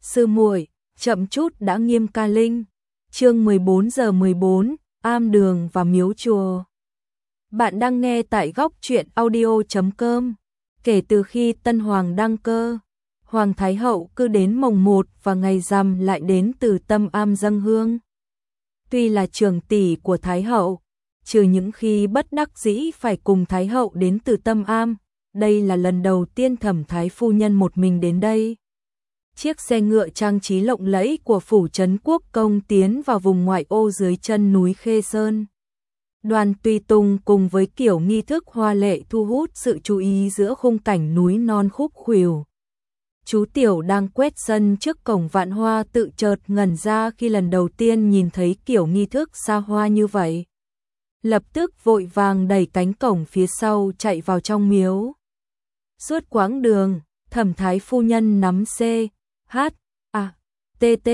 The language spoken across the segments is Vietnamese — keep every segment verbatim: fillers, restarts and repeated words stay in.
Sư muội, chậm chút đã Nghiêm Ca Linh. Chương mười bốn giờ mười bốn, am đường và miếu chùa. Bạn đang nghe tại góc truyện audio chấm com. Kể từ khi Tân Hoàng đăng cơ, Hoàng Thái Hậu cứ đến mồng một và ngày rằm lại đến Từ Tâm am dâng hương. Tuy là trưởng tỷ của Thái Hậu, trừ những khi bất đắc dĩ phải cùng Thái Hậu đến Từ Tâm am, đây là lần đầu tiên Thẩm Thái phu nhân một mình đến đây. Chiếc xe ngựa trang trí lộng lẫy của phủ trấn Quốc công tiến vào vùng ngoại ô dưới chân núi Khê Sơn. Đoàn tùy tùng cùng với kiểu nghi thức hoa lệ thu hút sự chú ý giữa khung cảnh núi non khúc khuỷu. Chú Tiểu đang quét sân trước cổng Vạn Hoa tự chợt ngẩn ra khi lần đầu tiên nhìn thấy kiểu nghi thức xa hoa như vậy. Lập tức vội vàng đẩy cánh cổng phía sau chạy vào trong miếu. Suốt quãng đường, Thẩm Thái phu nhân nắm C, H, A, T, T,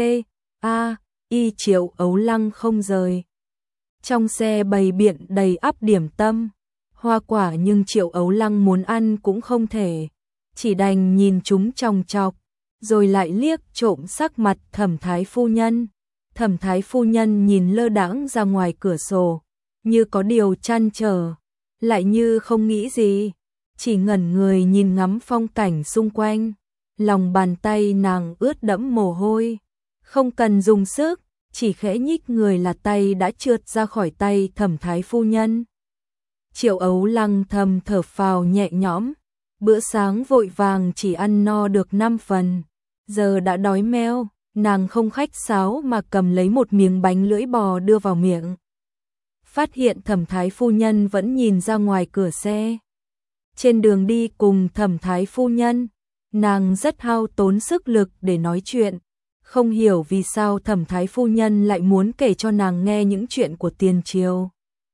A, Y Triệu Ấu Lăng không rời. Trong xe bày biện đầy ắp điểm tâm, hoa quả nhưng Triệu Ấu Lăng muốn ăn cũng không thể, chỉ đành nhìn chúng chòng chọc, rồi lại liếc trộm sắc mặt Thẩm Thái phu nhân. Thẩm Thái phu nhân nhìn lơ đãng ra ngoài cửa sổ, như có điều trăn trở, lại như không nghĩ gì, chỉ ngẩn người nhìn ngắm phong cảnh xung quanh. Lòng bàn tay nàng ướt đẫm mồ hôi, không cần dùng sức, chỉ khẽ nhích người là tay đã trượt ra khỏi tay Thẩm Thái phu nhân. Triệu Ấu Lăng thầm thở phào nhẹ nhõm, bữa sáng vội vàng chỉ ăn no được năm phần, giờ đã đói meo, nàng không khách sáo mà cầm lấy một miếng bánh lưỡi bò đưa vào miệng. Phát hiện Thẩm Thái phu nhân vẫn nhìn ra ngoài cửa xe. Trên đường đi cùng Thẩm Thái phu nhân, nàng rất hao tốn sức lực để nói chuyện, không hiểu vì sao Thẩm Thái phu nhân lại muốn kể cho nàng nghe những chuyện của tiền triều.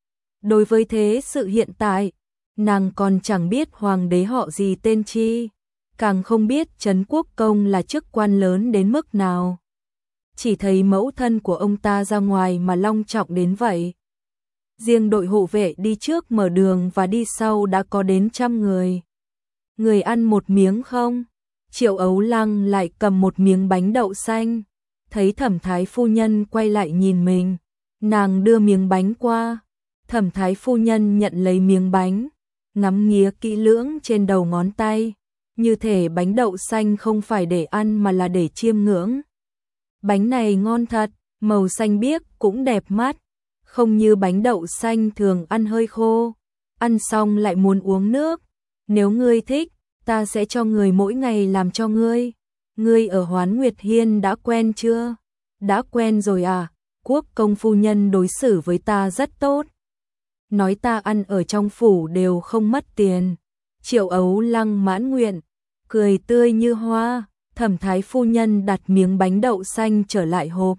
Đối với thế sự hiện tại, nàng còn chẳng biết hoàng đế họ gì tên chi, càng không biết Trấn Quốc công là chức quan lớn đến mức nào. Chỉ thấy mẫu thân của ông ta ra ngoài mà long trọng đến vậy. Riêng đội hộ vệ đi trước mở đường và đi sau đã có đến trăm người. Người ăn một miếng không? Triệu Ấu Lăng lại cầm một miếng bánh đậu xanh. Thấy Thẩm Thái phu nhân quay lại nhìn mình, nàng đưa miếng bánh qua. Thẩm Thái phu nhân nhận lấy miếng bánh, ngắm nghía kỹ lưỡng trên đầu ngón tay, như thể bánh đậu xanh không phải để ăn mà là để chiêm ngưỡng. Bánh này ngon thật, màu xanh biếc cũng đẹp mắt, không như bánh đậu xanh thường ăn hơi khô, ăn xong lại muốn uống nước. Nếu ngươi thích, ta sẽ cho người mỗi ngày làm cho ngươi. Ngươi ở Hoán Nguyệt Hiên đã quen chưa? Đã quen rồi à? Quốc công phu nhân đối xử với ta rất tốt. Nói ta ăn ở trong phủ đều không mất tiền. Triệu Ấu Lăng mãn nguyện, cười tươi như hoa. Thẩm Thái phu nhân đặt miếng bánh đậu xanh trở lại hộp.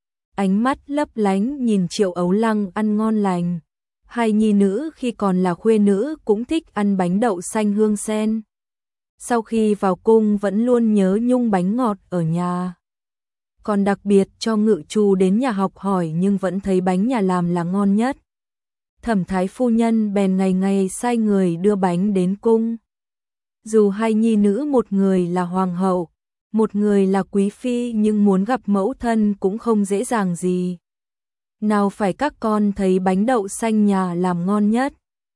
Ánh mắt lấp lánh nhìn Triệu Ấu Lăng ăn ngon lành. Hai nhi nữ khi còn là khuê nữ cũng thích ăn bánh đậu xanh hương sen. Sau khi vào cung vẫn luôn nhớ nhung bánh ngọt ở nhà. Còn đặc biệt cho Ngự Trù đến nhà học hỏi nhưng vẫn thấy bánh nhà làm là ngon nhất. Thẩm Thái phu nhân bèn ngày ngày sai người đưa bánh đến cung. Dù hai nhi nữ một người là hoàng hậu, một người là quý phi nhưng muốn gặp mẫu thân cũng không dễ dàng gì. Nào phải các con thấy bánh đậu xanh nhà làm ngon nhất,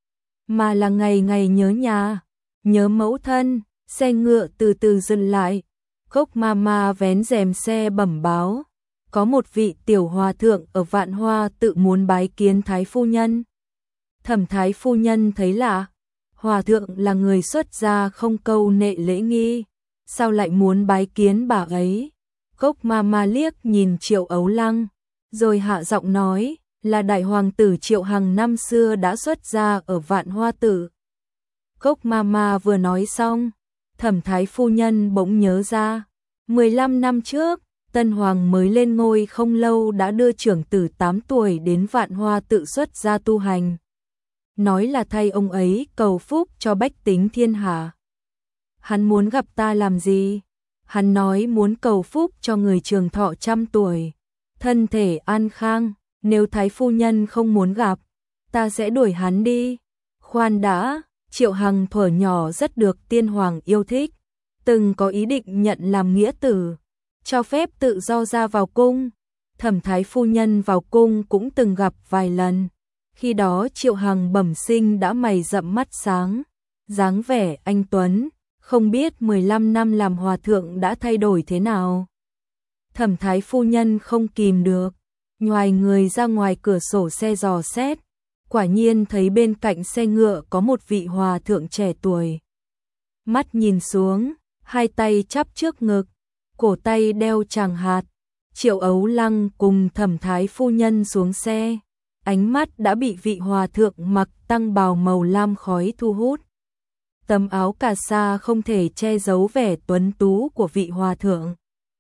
mà là ngày ngày nhớ nhà, nhớ mẫu thân. Xe ngựa từ từ dừng lại, Cốc Mama vén rèm xe bẩm báo, có một vị tiểu hòa thượng ở Vạn Hoa tự muốn bái kiến Thái phu nhân. Thẩm Thái phu nhân thấy lạ, hòa thượng là người xuất gia không câu nệ lễ nghi, sao lại muốn bái kiến bà ấy? Cốc Mama liếc nhìn Triệu Ấu Lăng, rồi hạ giọng nói, là đại hoàng tử Triệu Hằng năm xưa đã xuất gia ở Vạn Hoa Tử. Cốc Mama vừa nói xong, Thẩm Thái phu nhân bỗng nhớ ra, mười lăm năm trước, Tân Hoàng mới lên ngôi không lâu đã đưa trưởng tử tám tuổi đến Vạn Hoa Tự xuất gia tu hành. Nói là thay ông ấy cầu phúc cho bách tính thiên hạ. Hắn muốn gặp ta làm gì? Hắn nói muốn cầu phúc cho người trường thọ trăm tuổi, thân thể an khang. Nếu Thái phu nhân không muốn gặp, ta sẽ đuổi hắn đi. Khoan đã, Triệu Hằng thuở nhỏ rất được tiên hoàng yêu thích, từng có ý định nhận làm nghĩa tử. cho phép tự do ra vào cung. Thẩm thái phu nhân vào cung cũng từng gặp vài lần. Khi đó Triệu Hằng bẩm sinh đã mày rậm mắt sáng, dáng vẻ anh tuấn, không biết mười lăm năm làm hòa thượng đã thay đổi thế nào. Thẩm thái phu nhân không kìm được, nhoài người ra ngoài cửa sổ xe dò xét, quả nhiên thấy bên cạnh xe ngựa có một vị hòa thượng trẻ tuổi. Mắt nhìn xuống, hai tay chắp trước ngực, cổ tay đeo tràng hạt. Triệu Ấu Lăng cùng Thẩm thái phu nhân xuống xe, ánh mắt đã bị vị hòa thượng mặc tăng bào màu lam khói thu hút. Tấm áo cà sa không thể che giấu vẻ tuấn tú của vị hòa thượng.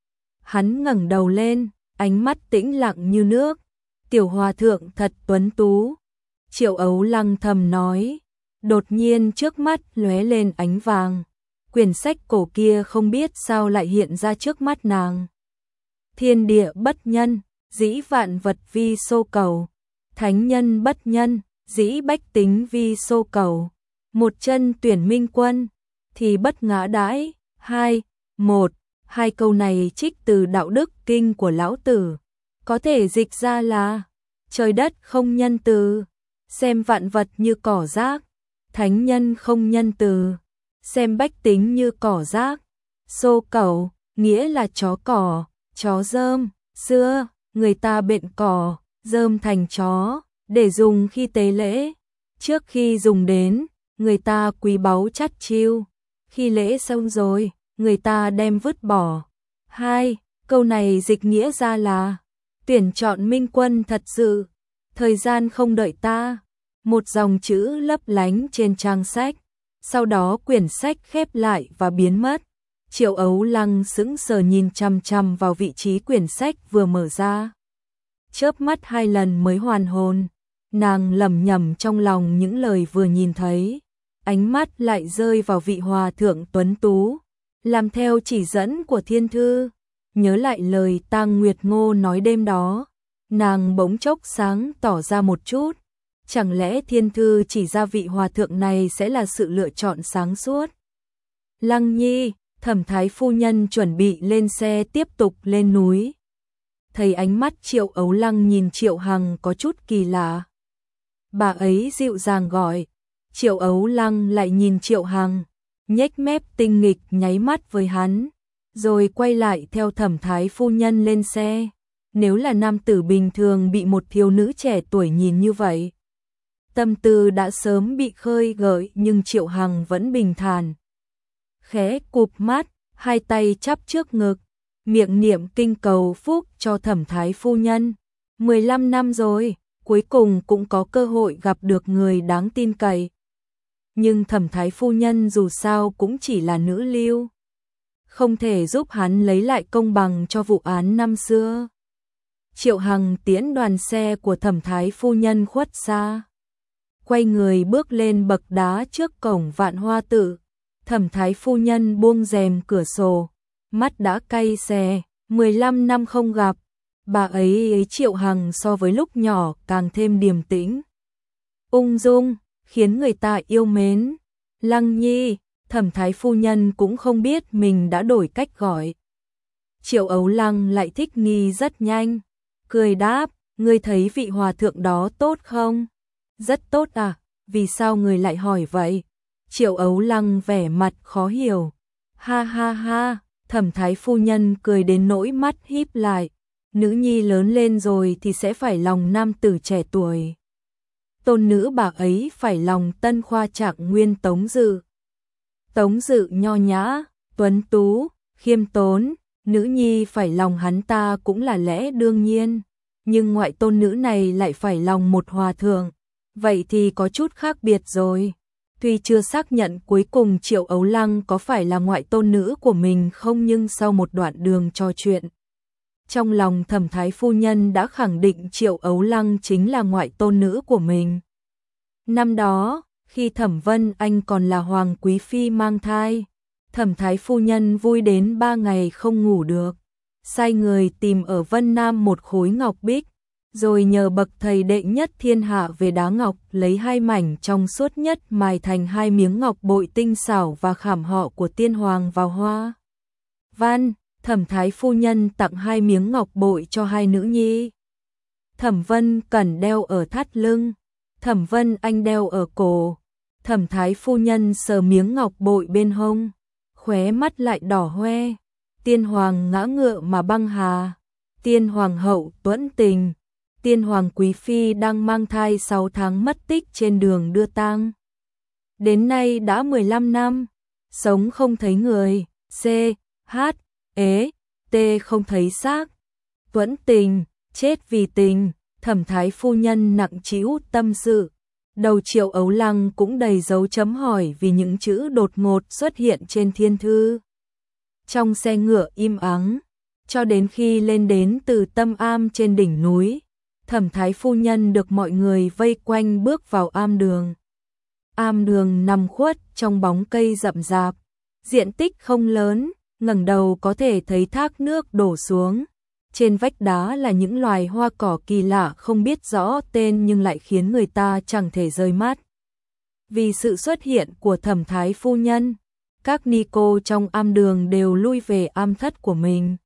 Hắn ngẩng đầu lên, ánh mắt tĩnh lặng như nước. Tiểu hòa thượng thật tuấn tú. Triệu Ấu Lăng thầm nói. Đột nhiên trước mắt lóe lên ánh vàng. Quyển sách cổ kia không biết sao lại hiện ra trước mắt nàng. Thiên địa bất nhân, dĩ vạn vật vi xô cầu. Thánh nhân bất nhân, dĩ bách tính vi xô cầu. Một chân tuyển minh quân, thì bất ngã đãi. Hai, một, hai câu này trích từ Đạo Đức Kinh của Lão Tử. Có thể dịch ra là, trời đất không nhân từ, xem vạn vật như cỏ rác. Thánh nhân không nhân từ, xem bách tính như cỏ rác. Xô cẩu, nghĩa là chó cỏ, chó rơm. Xưa, người ta bện cỏ, rơm thành chó, để dùng khi tế lễ. Trước khi dùng đến, người ta quý báu chắt chiu. Khi lễ xong rồi, người ta đem vứt bỏ. Hai, câu này dịch nghĩa ra là, tuyển chọn minh quân thật sự, thời gian không đợi ta. Một dòng chữ lấp lánh trên trang sách, sau đó quyển sách khép lại và biến mất. Triệu Ấu Lăng sững sờ nhìn chằm chằm vào vị trí quyển sách vừa mở ra. Chớp mắt hai lần mới hoàn hồn, nàng lẩm nhẩm trong lòng những lời vừa nhìn thấy. Ánh mắt lại rơi vào vị hòa thượng tuấn tú, làm theo chỉ dẫn của thiên thư. Nhớ lại lời Tang Nguyệt Ngô nói đêm đó, nàng bỗng chốc sáng tỏ ra một chút. Chẳng lẽ thiên thư chỉ ra vị hòa thượng này sẽ là sự lựa chọn sáng suốt? Lăng Nhi, Thẩm thái phu nhân chuẩn bị lên xe tiếp tục lên núi. Thấy ánh mắt Triệu Ấu Lăng nhìn Triệu Hằng có chút kỳ lạ. Bà ấy dịu dàng gọi. Triệu Ấu Lăng lại nhìn Triệu Hằng, nhếch mép tinh nghịch nháy mắt với hắn, rồi quay lại theo Thẩm thái phu nhân lên xe. Nếu là nam tử bình thường bị một thiếu nữ trẻ tuổi nhìn như vậy, tâm tư đã sớm bị khơi gợi, nhưng Triệu Hằng vẫn bình thản. Khẽ cụp mắt, hai tay chắp trước ngực, miệng niệm kinh cầu phúc cho Thẩm thái phu nhân. mười lăm năm rồi, cuối cùng cũng có cơ hội gặp được người đáng tin cậy. Nhưng Thẩm thái phu nhân dù sao cũng chỉ là nữ lưu, không thể giúp hắn lấy lại công bằng cho vụ án năm xưa. Triệu Hằng tiễn đoàn xe của Thẩm thái phu nhân khuất xa, quay người bước lên bậc đá trước cổng Vạn Hoa Tự. Thẩm thái phu nhân buông rèm cửa sổ, mắt đã cay xè. Mười lăm năm không gặp, bà ấy ấy Triệu Hằng so với lúc nhỏ càng thêm điềm tĩnh, ung dung, khiến người ta yêu mến. Lăng Nhi, Thẩm thái phu nhân cũng không biết mình đã đổi cách gọi. Triệu Ấu Lăng lại thích nghi rất nhanh, cười đáp, ngươi thấy vị hòa thượng đó tốt không? Rất tốt à, vì sao người lại hỏi vậy? Triệu Ấu Lăng vẻ mặt khó hiểu. Ha ha ha, Thẩm thái phu nhân cười đến nỗi mắt híp lại. Nữ nhi lớn lên rồi thì sẽ phải lòng nam tử trẻ tuổi. Tôn nữ bà ấy phải lòng tân khoa trạng nguyên Tống Dự. Tống Dự nho nhã, tuấn tú, khiêm tốn, nữ nhi phải lòng hắn ta cũng là lẽ đương nhiên. Nhưng ngoại tôn nữ này lại phải lòng một hòa thượng, vậy thì có chút khác biệt rồi. Tuy chưa xác nhận cuối cùng Triệu Ấu Lăng có phải là ngoại tôn nữ của mình không, nhưng sau một đoạn đường trò chuyện, trong lòng Thẩm thái phu nhân đã khẳng định Triệu Ấu Lăng chính là ngoại tôn nữ của mình. Năm đó, khi Thẩm Vân Anh còn là hoàng quý phi mang thai, Thẩm thái phu nhân vui đến ba ngày không ngủ được, sai người tìm ở Vân Nam một khối ngọc bích, rồi nhờ bậc thầy đệ nhất thiên hạ về đá ngọc lấy hai mảnh trong suốt nhất mài thành hai miếng ngọc bội tinh xảo và khảm họ của tiên hoàng vào hoa văn. Thẩm thái phu nhân tặng hai miếng ngọc bội cho hai nữ nhi. Thẩm Vân Cẩn đeo ở thắt lưng, Thẩm Vân Anh đeo ở cổ. Thẩm thái phu nhân sờ miếng ngọc bội bên hông, khóe mắt lại đỏ hoe. Tiên hoàng ngã ngựa mà băng hà, tiên hoàng hậu Tuẫn Tình, tiên hoàng quý phi đang mang thai sáu tháng mất tích trên đường đưa tang. Đến nay đã mười lăm năm, sống không thấy người, c, h, ế, t không thấy xác. Tuẫn Tình, chết vì tình, thẩm thái phu nhân nặng trĩu tâm sự. Đầu Triệu Ấu Lăng cũng đầy dấu chấm hỏi vì những chữ đột ngột xuất hiện trên thiên thư. Trong xe ngựa im ắng, cho đến khi lên đến Từ Tâm Am trên đỉnh núi, thẩm thái phu nhân được mọi người vây quanh bước vào am đường. Am đường nằm khuất trong bóng cây rậm rạp, diện tích không lớn, ngẩng đầu có thể thấy thác nước đổ xuống. Trên vách đá là những loài hoa cỏ kỳ lạ không biết rõ tên nhưng lại khiến người ta chẳng thể rời mắt. Vì sự xuất hiện của thẩm thái phu nhân, các ni cô trong am đường đều lui về am thất của mình.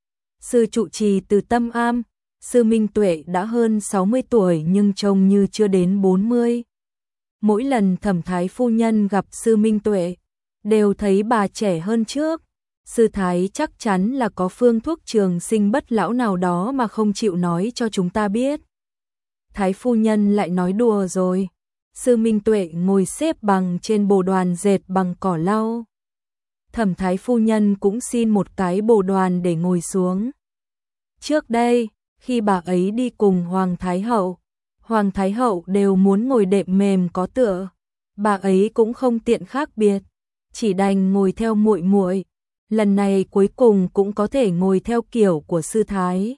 Sư trụ trì Từ Tâm Am, sư Minh Tuệ đã hơn sáu mươi tuổi nhưng trông như chưa đến bốn mươi. Mỗi lần thẩm thái phu nhân gặp sư Minh Tuệ, đều thấy bà trẻ hơn trước. Sư thái chắc chắn là có phương thuốc trường sinh bất lão nào đó mà không chịu nói cho chúng ta biết. Thái phu nhân lại nói đùa rồi. Sư Minh Tuệ ngồi xếp bằng trên bồ đoàn dệt bằng cỏ lau. Thẩm thái phu nhân cũng xin một cái bồ đoàn để ngồi xuống. Trước đây, khi bà ấy đi cùng Hoàng Thái Hậu, Hoàng Thái Hậu đều muốn ngồi đệm mềm có tựa. Bà ấy cũng không tiện khác biệt, chỉ đành ngồi theo muội muội. Lần này cuối cùng cũng có thể ngồi theo kiểu của sư thái.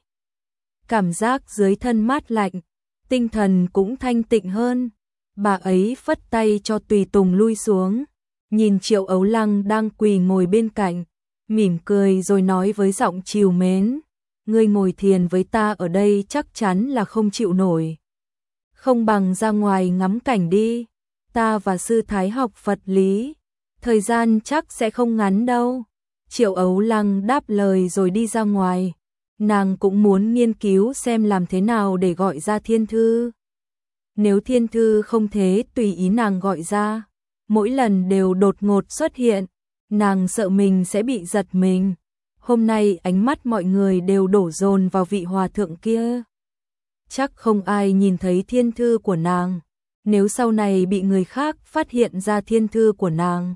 Cảm giác dưới thân mát lạnh, tinh thần cũng thanh tịnh hơn. Bà ấy phất tay cho tùy tùng lui xuống, nhìn Triệu Ấu Lăng đang quỳ ngồi bên cạnh, mỉm cười rồi nói với giọng trìu mến: "Ngươi ngồi thiền với ta ở đây chắc chắn là không chịu nổi. Không bằng ra ngoài ngắm cảnh đi, ta và sư thái học Phật lý, thời gian chắc sẽ không ngắn đâu." Triệu Ấu Lăng đáp lời rồi đi ra ngoài. Nàng cũng muốn nghiên cứu xem làm thế nào để gọi ra thiên thư. Nếu thiên thư không thế tùy ý nàng gọi ra, mỗi lần đều đột ngột xuất hiện, nàng sợ mình sẽ bị giật mình. Hôm nay ánh mắt mọi người đều đổ dồn vào vị hòa thượng kia. Chắc không ai nhìn thấy thiên thư của nàng. Nếu sau này bị người khác phát hiện ra thiên thư của nàng,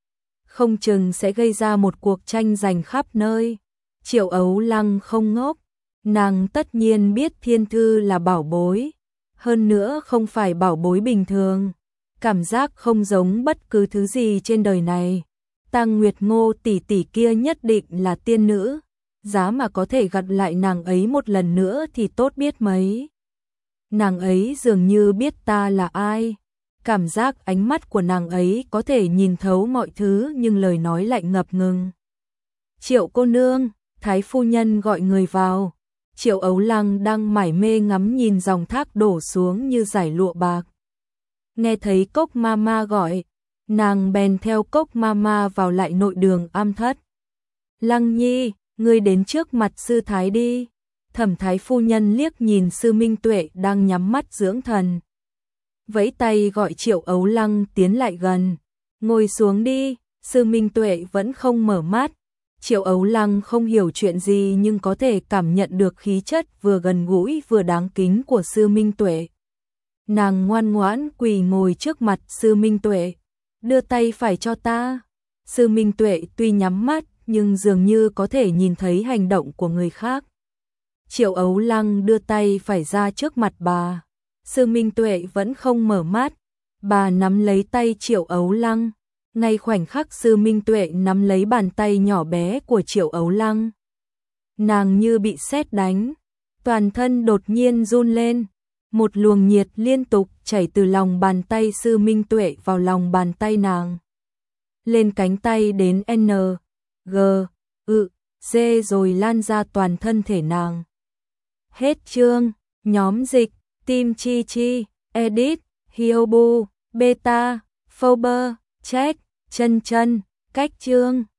không chừng sẽ gây ra một cuộc tranh giành khắp nơi. Triệu Ấu Lăng không ngốc, nàng tất nhiên biết thiên thư là bảo bối, hơn nữa không phải bảo bối bình thường, cảm giác không giống bất cứ thứ gì trên đời này. Tang Nguyệt Ngô tỷ tỷ kia nhất định là tiên nữ, giá mà có thể gặp lại nàng ấy một lần nữa thì tốt biết mấy. Nàng ấy dường như biết ta là ai. Cảm giác ánh mắt của nàng ấy có thể nhìn thấu mọi thứ nhưng lời nói lại ngập ngừng. "Triệu cô nương", thái phu nhân gọi người vào. Triệu Ấu Lăng đang mải mê ngắm nhìn dòng thác đổ xuống như dải lụa bạc. Nghe thấy Cốc Mama gọi, nàng bèn theo Cốc Mama vào lại nội đường am thất. "Lăng nhi, ngươi đến trước mặt sư thái đi." Thẩm thái phu nhân liếc nhìn sư Minh Tuệ đang nhắm mắt dưỡng thần, vẫy tay gọi Triệu Ấu Lăng tiến lại gần. "Ngồi xuống đi." Sư Minh Tuệ vẫn không mở mắt. Triệu Ấu Lăng không hiểu chuyện gì nhưng có thể cảm nhận được khí chất vừa gần gũi vừa đáng kính của sư Minh Tuệ. Nàng ngoan ngoãn quỳ ngồi trước mặt sư Minh Tuệ. "Đưa tay phải cho ta." Sư Minh Tuệ tuy nhắm mắt nhưng dường như có thể nhìn thấy hành động của người khác. Triệu Ấu Lăng đưa tay phải ra trước mặt bà. Sư Minh Tuệ vẫn không mở mắt. Bà nắm lấy tay Triệu Ấu Lăng. Ngay khoảnh khắc sư Minh Tuệ nắm lấy bàn tay nhỏ bé của Triệu Ấu Lăng, nàng như bị sét đánh, toàn thân đột nhiên run lên. Một luồng nhiệt liên tục chảy từ lòng bàn tay sư Minh Tuệ vào lòng bàn tay nàng, lên cánh tay đến N, G, ự, D rồi lan ra toàn thân thể nàng. Hết chương. Nhóm dịch Tim Chi Chi, Edit, Hiobu, Beta, Faber, Check, Chân Chân, cách chương.